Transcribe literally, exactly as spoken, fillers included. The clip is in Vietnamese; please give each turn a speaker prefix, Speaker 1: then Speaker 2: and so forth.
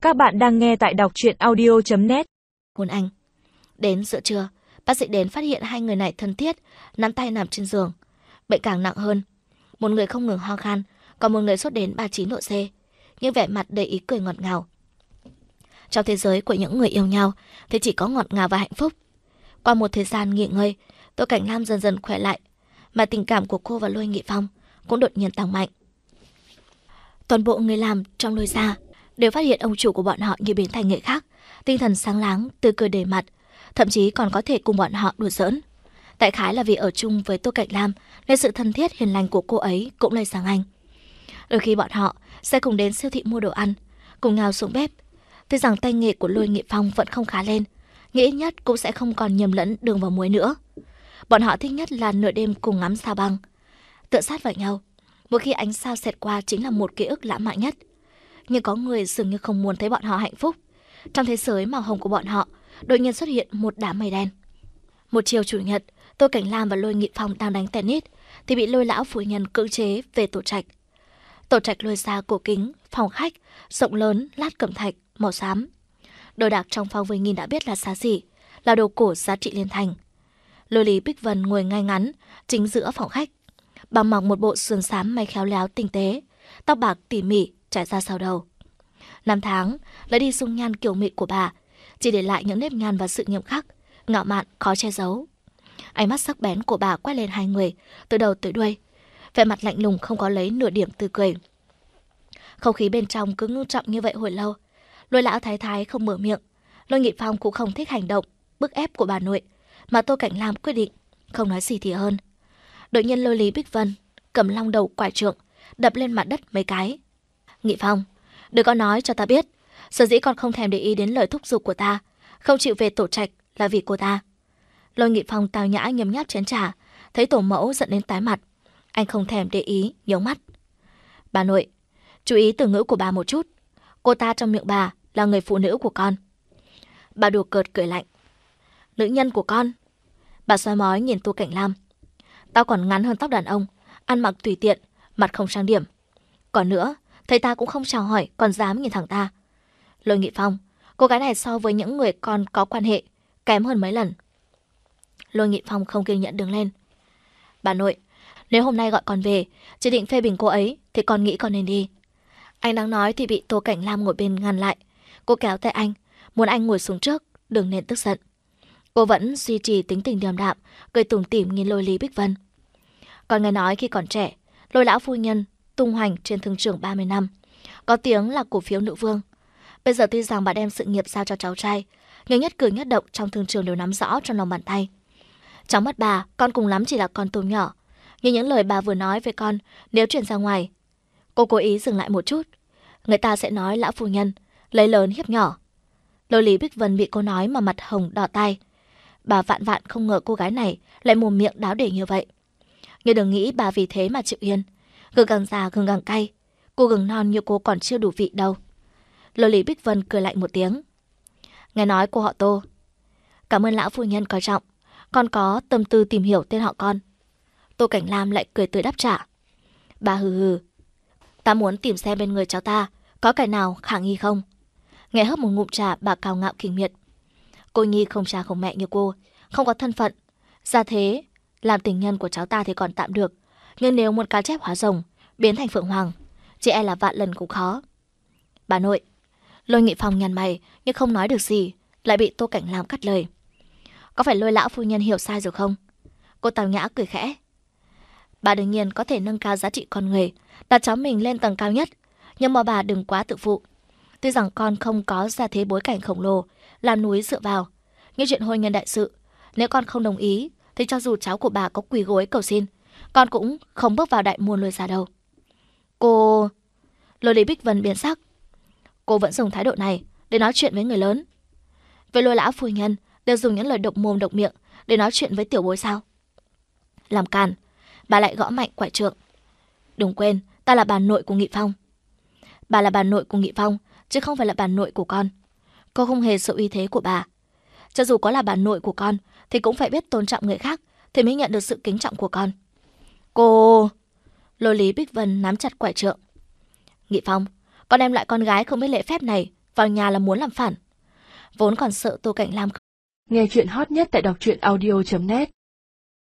Speaker 1: Các bạn đang nghe tại đọc truyện audio chấm net.
Speaker 2: Hôn anh. Đến giữa trưa, bác sĩ đến phát hiện hai người này thân thiết, nắm tay nằm trên giường. Bệnh càng nặng hơn. Một người không ngừng ho khan, còn một người sốt đến ba mươi chín độ C, nhưng vẻ mặt đầy ý cười ngọt ngào. Trong thế giới của những người yêu nhau thì chỉ có ngọt ngào và hạnh phúc. Qua một thời gian nghỉ ngơi, Tô Cảnh Lam dần dần khỏe lại, mà tình cảm của cô và Lôi Nghị Phong cũng đột nhiên tăng mạnh. Toàn bộ người làm trong Lôi gia đều phát hiện ông chủ của bọn họ như biến thành người khác, tinh thần sáng láng, tươi cười đầy mặt, thậm chí còn có thể cùng bọn họ đùa giỡn. Đại khái là vì ở chung với Tô Cảnh Lam nên sự thân thiết hiền lành của cô ấy cũng lây sang anh. Đôi khi bọn họ sẽ cùng đến siêu thị mua đồ ăn, cùng nhau xuống bếp. Tuy rằng tay nghề của Lôi Nghị Phong vẫn không khá lên, nghĩ nhất cũng sẽ không còn nhầm lẫn đường vào muối nữa. Bọn họ thích nhất là nửa đêm cùng ngắm sao băng, tựa sát vào nhau. Mỗi khi ánh sao xẹt qua chính là một ký ức lãng mạn nhất. Nhưng có người dường như không muốn thấy bọn họ hạnh phúc. Trong thế giới màu hồng của bọn họ đột nhiên xuất hiện một đám mây đen. Một chiều chủ nhật, Tô Cảnh Lam và Lôi Nghị Phong đang đánh tennis thì bị Lôi lão phu nhân cưỡng chế về tổ trạch. Tổ trạch Lôi gia cổ kính, phòng khách rộng lớn, lát cẩm thạch màu xám. Đồ đạc trong phòng vừa nhìn đã biết là xa xỉ, là đồ cổ giá trị liên thành. Lôi Lý Bích Vân ngồi ngay ngắn chính giữa phòng khách, bà mặc một bộ sườn xám may khéo léo tinh tế, tóc bạc tỉ mỉ trải ra sau đầu. Năm tháng lấy đi dung nhan kiều mị của bà, chỉ để lại những nếp nhăn và sự nghiêm khắc, ngạo mạn khó che giấu. Ánh mắt sắc bén của bà quét lên hai người từ đầu tới đuôi, vẻ mặt lạnh lùng không có lấy nửa điểm tươi cười. Không khí bên trong cứ ngưng trọng như vậy hồi lâu. Lôi lão thái thái không mở miệng, Lôi Nghị Phong cũng không thích hành động bức ép của bà nội, mà Tô Cảnh Lam quyết định không nói gì thì hơn. Đột nhiên Lôi Lý Bích Vân cầm long đầu quải trượng đập lên mặt đất mấy cái. Nghị Phong, đừng có nói cho ta biết, sở dĩ con không thèm để ý đến lời thúc giục của ta, không chịu về tổ trạch là vì cô ta. Lôi Nghị Phong tào nhã nhấm nháp chén trà, thấy tổ mẫu giận đến tái mặt, anh không thèm để ý, nhướng mắt. Bà nội, chú ý từ ngữ của bà một chút. Cô ta trong miệng bà là người phụ nữ của con. Bà đùa cợt cười lạnh. Nữ nhân của con? Bà soi mói nhìn Tô Cảnh Lam. Tao còn ngắn hơn tóc đàn ông, ăn mặc tùy tiện, mặt không trang điểm. Còn nữa, thấy ta cũng không chào hỏi, còn dám nhìn thẳng ta. Lôi Nghị Phong, cô gái này so với những người con có quan hệ kém hơn mấy lần. Lôi Nghị Phong không kiên nhẫn đứng lên. Bà nội, nếu hôm nay gọi con về, chỉ định phê bình cô ấy thì con nghĩ con nên đi. Anh đang nói thì bị Tô Cảnh Lam ngồi bên ngăn lại. Cô kéo tay anh, muốn anh ngồi xuống trước, đừng nên tức giận. Cô vẫn duy trì tính tình điềm đạm, cười tủm tỉm nhìn Lôi Lý Bích Vân. Còn nghe nói khi còn trẻ, Lôi lão phu nhân tung hoành trên thương trường ba mươi năm, có tiếng là cổ phiếu nữ vương. Bây giờ tuy rằng bà đem sự nghiệp giao cho cháu trai, nhưng nhất cử nhất động trong thương trường đều nắm rõ trong lòng bàn tay. Trong mắt bà, con cùng lắm chỉ là con tôm nhỏ, nhưng những lời bà vừa nói với con nếu truyền ra ngoài. Cô cố ý dừng lại một chút, người ta sẽ nói lão phu nhân lấy lớn hiếp nhỏ. Lôi Lý Bích Vân bị cô nói mà mặt hồng đỏ tai. Bà vạn vạn không ngờ cô gái này lại mồm miệng đáo để như vậy. Nhưng đừng nghĩ bà vì thế mà chịu yên. Gừng càng già gừng càng cay, cô gừng non như cô còn chưa đủ vị đâu. Lôi Lý Bích Vân cười lạnh một tiếng. Nghe nói cô họ Tô. Cảm ơn lão phu nhân coi trọng, con có tâm tư tìm hiểu tên họ con. Tô Cảnh Lam lại cười tươi đáp trả. Bà hừ hừ. Ta muốn tìm xem bên người cháu ta có cái nào khả nghi không. Nghe hớp một ngụm trà, bà cao ngạo khinh miệt. Cô nhi không cha không mẹ như cô, không có thân phận, ra thế làm tình nhân của cháu ta thì còn tạm được, nhưng nếu muốn cá chép hóa rồng biến thành phượng hoàng, chị e là vạn lần cũng khó. Bà nội. Lôi Nghị Phong nhăn mày nhưng không nói được gì, lại bị Tô Cảnh Lam cắt lời. Có phải Lôi lão phu nhân hiểu sai rồi không? Cô tào nhã cười khẽ. Bà đương nhiên có thể nâng cao giá trị con người, đặt cháu mình lên tầng cao nhất, nhưng mà bà đừng quá tự phụ. Tuy rằng con không có gia thế bối cảnh khổng lồ làm núi dựa vào, nhưng chuyện hôn nhân đại sự, nếu con không đồng ý thì cho dù cháu của bà có quỳ gối cầu xin, con cũng không bước vào đại môn Lôi gia đâu. Cô... Lôi Lý Bích Vân biến sắc. Cô vẫn dùng thái độ này để nói chuyện với người lớn. Với Lôi lão phu nhân đều dùng những lời độc mồm độc miệng để nói chuyện với tiểu bối sao? Làm càn, bà lại gõ mạnh quải trượng. Đừng quên, ta là bà nội của Nghị Phong. Bà là bà nội của Nghị Phong, chứ không phải là bà nội của con. Cô không hề sợ uy thế của bà. Cho dù có là bà nội của con thì cũng phải biết tôn trọng người khác thì mới nhận được sự kính trọng của con. Cô... Lôi Lý Bích Vân nắm chặt quải trượng. Nghị Phong, con đem lại con gái không biết lễ phép này vào nhà là muốn làm phản. Vốn còn sợ Tô Cảnh Lam.
Speaker 1: Nghe chuyện hot nhất tại đọc truyện audio chấm net